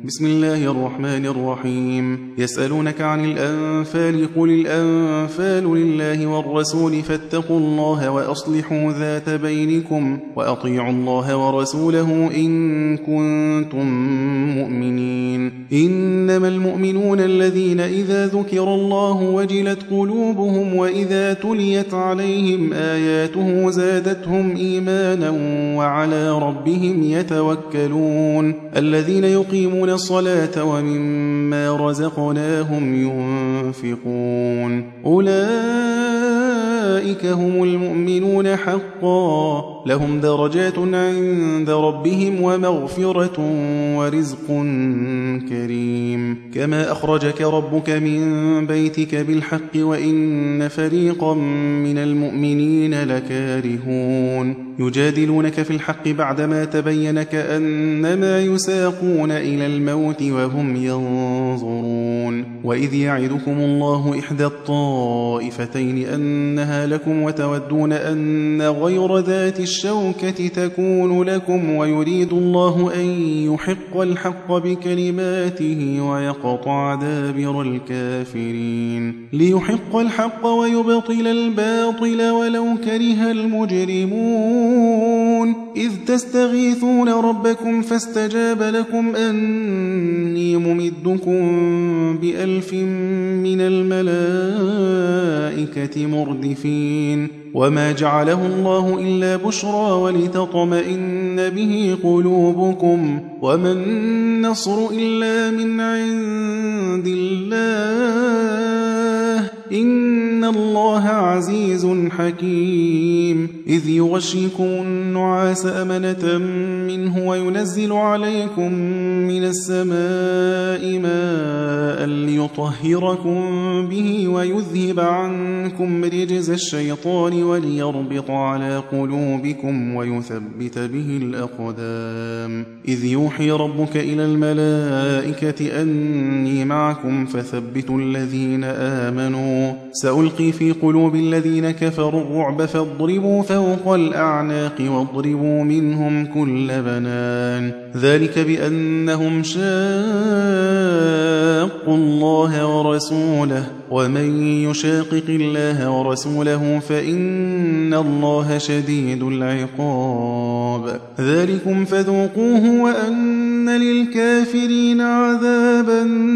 بسم الله الرحمن الرحيم. يسألونك عن الأنفال قل الأنفال لله والرسول فاتقوا الله وأصلحوا ذات بينكم وأطيعوا الله ورسوله إن كنتم مؤمنين. إنما المؤمنون الذين إذا ذكر الله وجلت قلوبهم وإذا تليت عليهم آياته زادتهم إيمانا وعلى ربهم يتوكلون. الذين يقيمون الصلاة ومما رزقناهم ينفقون أولئك هم المؤمنون حقا لهم درجات عند ربهم ومغفرة ورزق كريم. كما أخرجك ربك من بيتك بالحق وإن فريقا من المؤمنين لكارهون. يجادلونك في الحق بعدما تبين كأنما يساقون إلى الموت وهم ينظرون. وإذ يعدكم الله إحدى الطائفتين أنها لكم وتودون أن غير ذات الشوكة تكون لكم ويريد الله أن يحق الحق بكلماته ويقطع دابر الكافرين. ليحق الحق ويبطل الباطل ولو كره المجرمون. إذ تستغيثون ربكم فاستجاب لكم أني ممدكم ب1000 من الملائكة مردفين. وما جعله الله إلا بشرى ولتطمئن به قلوبكم وما النصر إلا من عند الله إن الله عزيز حكيم. إذ يغشيكم النعاس أمنة منه وينزل عليكم من السماء ماء ليطهركم به ويذهب عنكم رجز الشيطان وليربط على قلوبكم ويثبت به الأقدام. إذ يوحي ربك إلى الملائكة أني معكم فثبتوا الذين آمنوا سألقي في قلوب الذين كفروا الرعب فاضربوا فوق الأعناق واضربوا منهم كل بنان. ذلك بأنهم شاقوا الله ورسوله ومن يشاقق الله ورسوله فإن الله شديد العقاب. ذلكم فذوقوه وأن للكافرين عذاب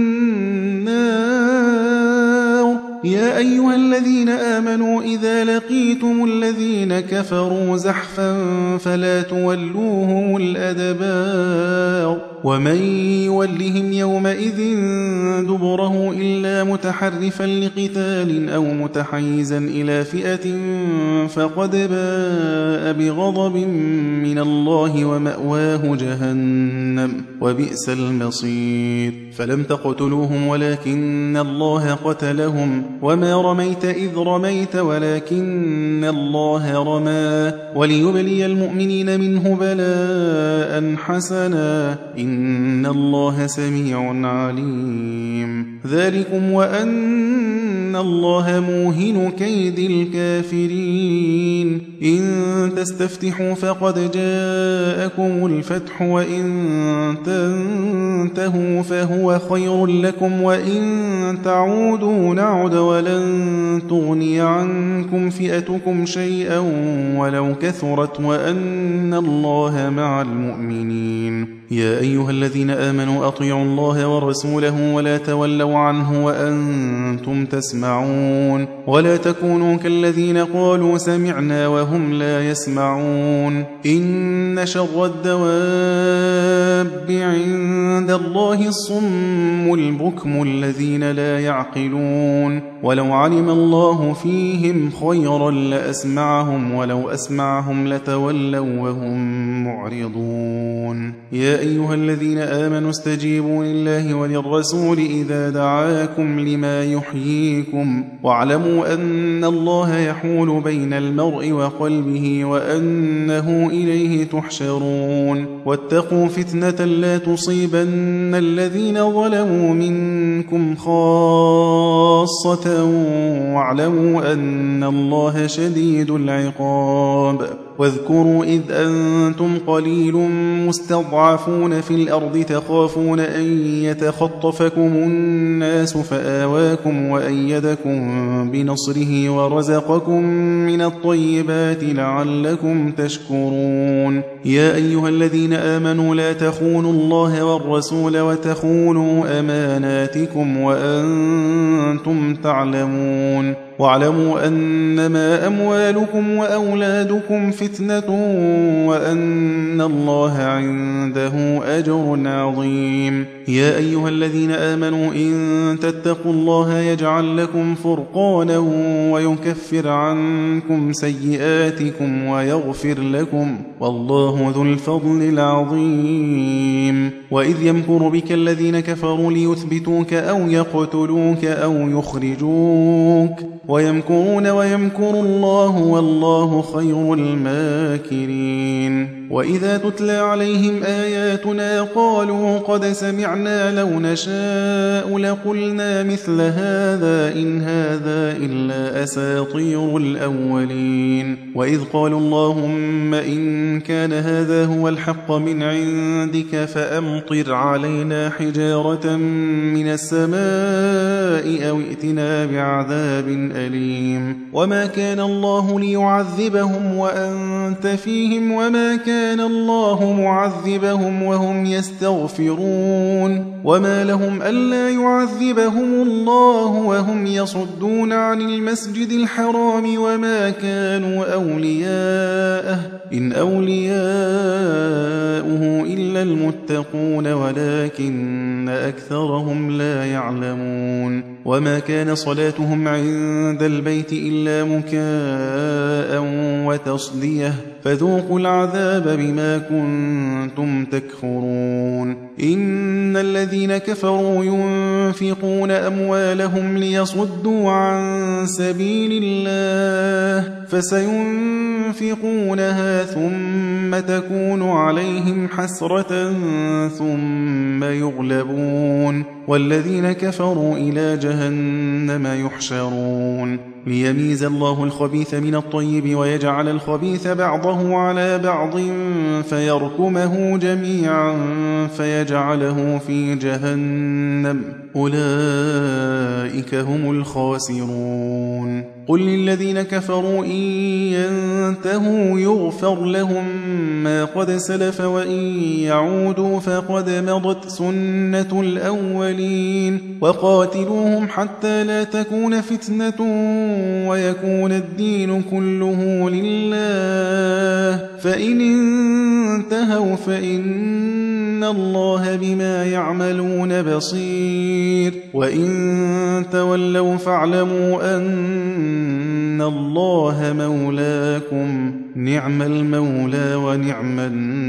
النار. يا أيها الذين آمنوا إذا لقيتم الذين كفروا زحفا فلا تولوهم الأدبار. ومن يولهم يومئذ دبره إلا متحرفا لقتال أو متحيزا إلى فئة فقد باء بغضب من الله ومأواه جهنم وبئس المصير. فلم تقتلوهم ولكن الله قتلهم وما رميت إذ رميت ولكن الله رمى وليبلي المؤمنين منه بلاء حسنا إن الله سميع عليم. ذلكم وأن الله موهن كيد الكافرين. إن تستفتحوا فقد جاءكم الفتح وإن تنتهوا فهو خير لكم وإن تعودوا نعد ولن تغني عنكم فئتكم شيئا ولو كثرت وأن الله مع المؤمنين. يا أيها الذين آمنوا أطيعوا الله ورسوله ولا تولوا عنه وأنتم تسمعون. ولا تكونوا كالذين قالوا سمعنا وهم لا يسمعون. إن شر الدواب عند الله الصم البكم الذين لا يعقلون. ولو علم الله فيهم خيرا لأسمعهم ولو أسمعهم لتولوا وهم معرضون. يا أيها الذين آمنوا استجيبوا لله وللرسول إذا دعاكم لما يحييكم واعلموا أن الله يحول بين المرء وقلبه وأنه إليه تحشرون. واتقوا فتنة لا تصيبن الذين ظلموا منكم خاصة واعلموا أن الله شديد العقاب. واذكروا إذ أنتم قليل مستضعفون في الأرض تخافون أن يتخطفكم الناس فآواكم وأيدكم بنصره ورزقكم من الطيبات لعلكم تشكرون يا أيها الذين آمنوا لا تخونوا الله والرسول وتخونوا أماناتكم وأنتم تعلمون واعلموا أنما أموالكم وأولادكم فتنة وأن الله عنده أجر عظيم يا أيها الذين آمنوا إن تتقوا الله يجعل لكم فرقانا ويكفر عنكم سيئاتكم ويغفر لكم والله ذو الفضل العظيم وإذ يمكر بك الذين كفروا ليثبتوك أو يقتلوك أو يخرجوك ويمكرون ويمكر الله والله خير الماكرين وإذا تتلى عليهم آياتنا قالوا قد سمعنا لو نشاء لقلنا مثل هذا إن هذا إلا أساطير الأولين وإذ قالوا اللهم إن كان هذا هو الحق من عندك فأمطر علينا حجارة من السماء أو ائتنا بعذاب أليم وما كان الله ليعذبهم وأنت فيهم وما كان الله معذبهم وهم يستغفرون وما لهم ألا يعذبهم الله وهم يصدون عن المسجد الحرام وما كانوا أولياءه إن أولياؤه إلا المتقون ولكن أكثرهم لا يعلمون وما كان صلاتهم عند البيت إلا مكاء وتصدية فذوقوا العذاب بما كنتم تكفرون إن الذين كفروا ينفقون أموالهم ليصدوا عن سبيل الله فسينفقونها ثم تكون عليهم حسرة ثم يغلبون والذين كفروا إلى جهنم يحشرون ليميز الله الخبيث من الطيب ويجعل الخبيث بعضه على بعض فيركمه جميعا فيجعله في جهنم أولئك هم الخاسرون قل للذين كفروا إن ينتهوا يغفر لهم ما قد سلف وإن يعودوا فقد مضت سنة الأولين وقاتلوهم حتى لا تكون فتنة ويكون الدين كله لله فإن انتهوا فإن الله بما يعملون بصير وإن تولوا فاعلموا أن الله مولاكم نعم المولى ونعم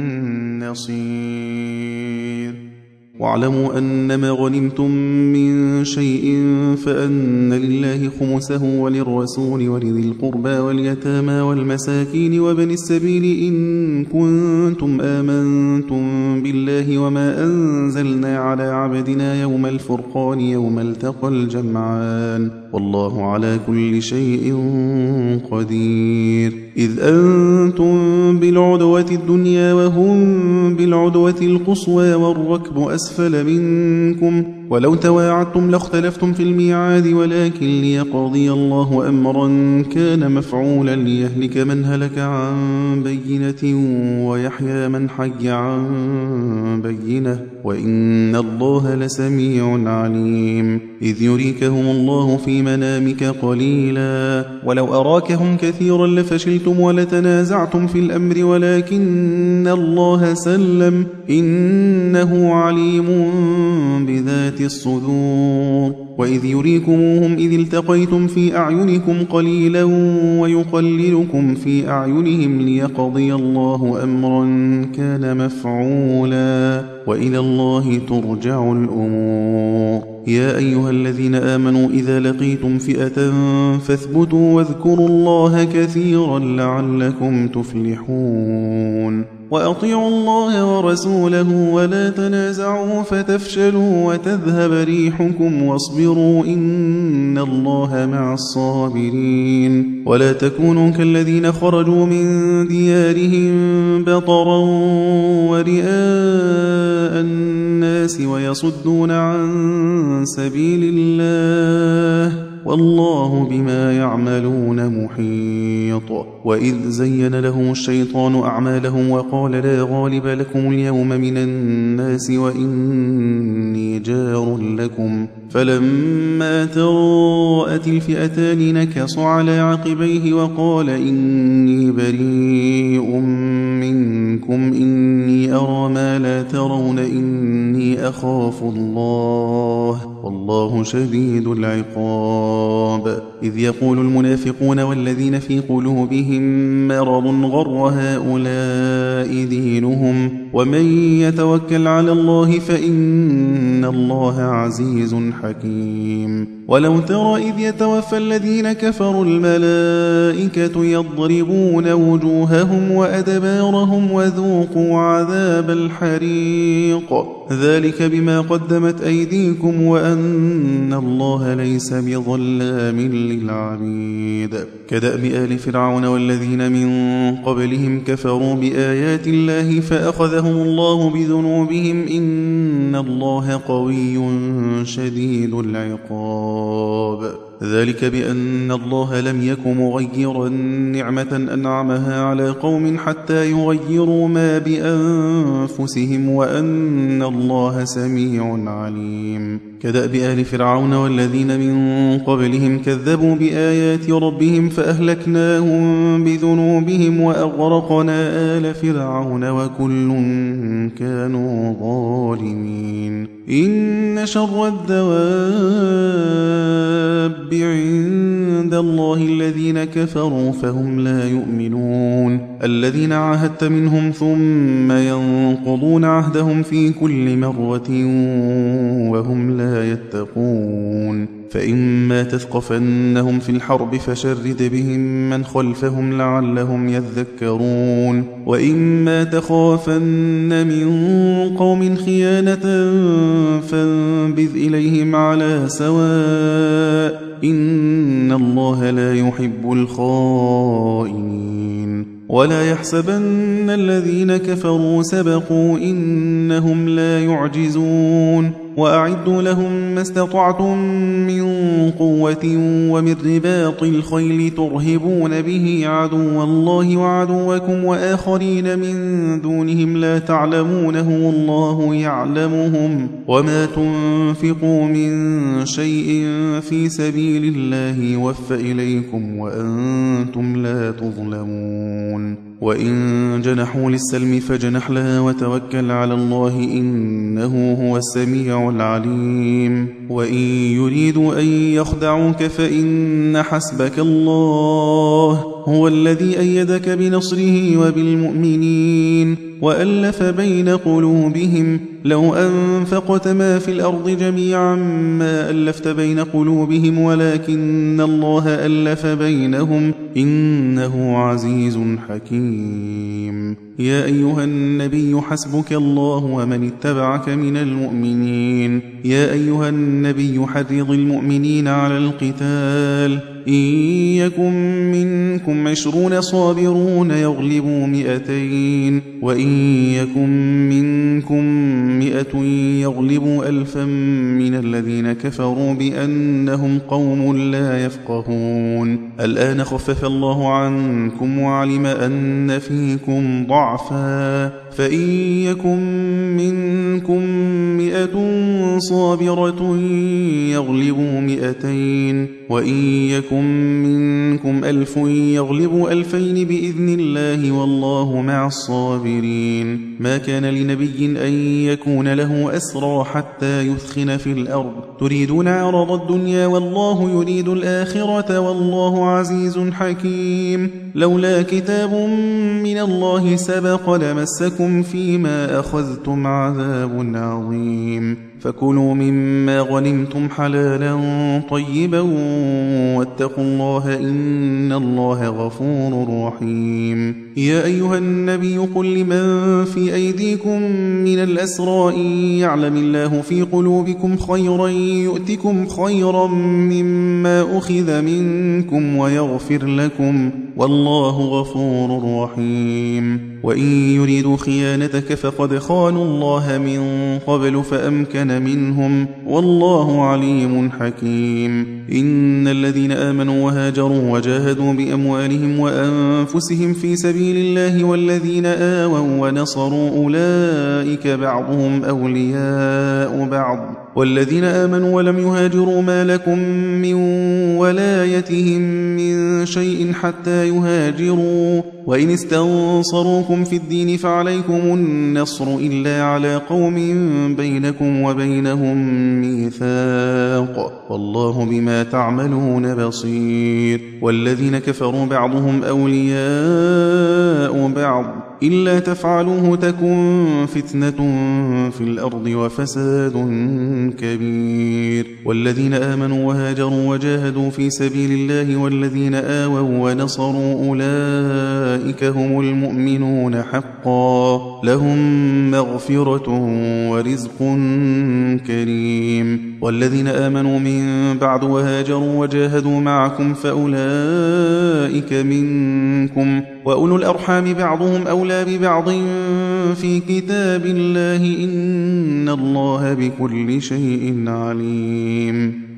النصير واعلموا أنما غنمتم من شيء فأن لله خمسه وللرسول ولذي القربى واليتامى والمساكين وابن السبيل إن كنتم آمنتم بالله وما أنزلنا على عبدنا يوم الفرقان يوم التقى الجمعان والله على كل شيء قدير إذ أنتم بالعدوة الدنيا وهم بالعدوة القصوى والركب أسفل منكم ولو تواعدتم لاختلفتم في الميعاد ولكن ليقضي الله أمرا كان مفعولا ليهلك من هلك عن بينة ويحيى من حي عن بينة وإن الله لسميع عليم إذ يريكهم الله في منامك قليلا ولو أراكهم كثيرا لفشلتم ولتنازعتم في الأمر ولكن الله سلم إنه عليم بذات الصدور وإذ يريكموهم إذ التقيتم في أعينكم قليلا ويقللكم في أعينهم ليقضي الله أمرا كان مفعولا وإلى الله ترجع الأمور يا أيها الذين آمنوا إذا لقيتم فئة فاثبتوا واذكروا الله كثيرا لعلكم تفلحون وأطيعوا الله ورسوله ولا تنازعوا فتفشلوا وتذهب ريحكم واصبروا إن الله مع الصابرين ولا تكونوا كالذين خرجوا من ديارهم بطرا ورئاء الناس ويصدون عن سبيل الله والله بما يعملون محيط. وإذ زين لهم الشيطان أعمالهم وقال لا غالب لكم اليوم من الناس وإني جار لكم فلما تراءت الفئتان نكص على عقبيه وقال إني بريء منكم إني أرى ما لا ترون إني أخاف الله والله شديد العقاب. إذ يقول المنافقون والذين في قلوبهم مرض غر هؤلاء دينهم ومن يتوكل على الله فإن الله عزيز حكيم. ولو ترى إذ يتوفى الذين كفروا الملائكة يضربون وجوههم وأدبارهم وذوقوا عذاب الحريق ذلك بما قدمت أيديكم وأن الله ليس بظلام للعبيد. كدأب آل فرعون والذين من قبلهم كفروا بآيات الله فأخذهم الله بذنوبهم إن الله قوي شديد العقاب. ذلك بأن الله لم يك مغيرا نعمة أنعمها على قوم حتى يغيروا ما بأنفسهم وأن الله سميع عليم. كدأب آل فرعون والذين من قبلهم كذبوا بآيات ربهم فأهلكناهم بذنوبهم وأغرقنا آل فرعون وكل كانوا ظالمين. إن شر الدواب عند الله الذين كفروا فهم لا يؤمنون الذين عاهدت منهم ثم ينقضون عهدهم في كل مرة وهم لا يتقون. فإما تثقفنهم في الحرب فشرد بهم من خلفهم لعلهم يذكرون وإما تخافن من قوم خيانة فانبذ إليهم على سواء إن الله لا يحب الخائنين. ولا يحسبن الذين كفروا سبقوا إنهم لا يعجزون. وأعدوا لهم ما استطعتم من قوة ومن رباط الخيل ترهبون به عدو الله وعدوكم وآخرين من دونهم لا تعلمونهم الله يعلمهم وما تنفقوا من شيء في سبيل الله يوفى إليكم وأنتم لا تظلمون. وإن جنحوا للسلم فاجنح لها وتوكل على الله إنه هو السميع العليم. وإن يريدوا أن يخدعوك فإن حسبك الله هو الذي أيدك بنصره وبالمؤمنين وألف بين قلوبهم لو أنفقت ما في الأرض جميعا ما ألفت بين قلوبهم ولكن الله ألف بينهم إنه عزيز حكيم. يا أيها النبي حسبك الله ومن اتبعك من المؤمنين. يا أيها النبي حرض المؤمنين على القتال إن يكن منكم 20 صابرون يغلبوا 200 وإن يكن منكم 100 يغلبوا 1000 من الذين كفروا بأنهم قوم لا يفقهون. الآن خفف الله عنكم وعلم أن فيكم ضعفا فإن يكن منكم 100 صابرة يغلبوا 200 وإن يكن منكم 1000 يغلبوا 2000 بإذن الله والله مع الصابرين. ما كان لنبي أن يكون له أسرى حتى يثخن في الأرض تريدون عرض الدنيا والله يريد الآخرة والله عزيز حكيم. لولا كتاب من الله سبق لمسكم يمسكم فيما أخذتم عذاب عظيم فكلوا مما غنمتم حلالا طيبا واتقوا الله إن الله غفور رحيم يا أيها النبي قل لمن في أيديكم من الأسرى إن يعلم الله في قلوبكم خيرا يؤتكم خيرا مما أخذ منكم ويغفر لكم والله غفور رحيم وإن يريدوا خيانتك فقد خانوا الله من قبل فأمكن منهم والله عليم حكيم إن الذين آمنوا وهاجروا وجاهدوا بأموالهم وأنفسهم في سبيل الله والذين آووا ونصروا أولئك بعضهم أولياء بعض والذين آمنوا ولم يهاجروا ما لكم من ولايتهم من شيء حتى يهاجروا وإن استنصروكم في الدين فعليكم النصر إلا على قوم بينكم وبينهم ميثاق والله بما تعملون بصير والذين كفروا بعضهم أولياء بعض إلا تفعلوه تكن فتنة في الأرض وفساد كبير والذين آمنوا وهاجروا وجاهدوا في سبيل الله والذين آووا ونصروا أولئك هم المؤمنون حقا لهم مغفرة ورزق كريم والذين آمنوا من بعد وهاجروا وجاهدوا معكم فأولئك منكم وأولو الأرحام بعضهم أولى ببعض في كتاب الله إن الله بكل شيء عليم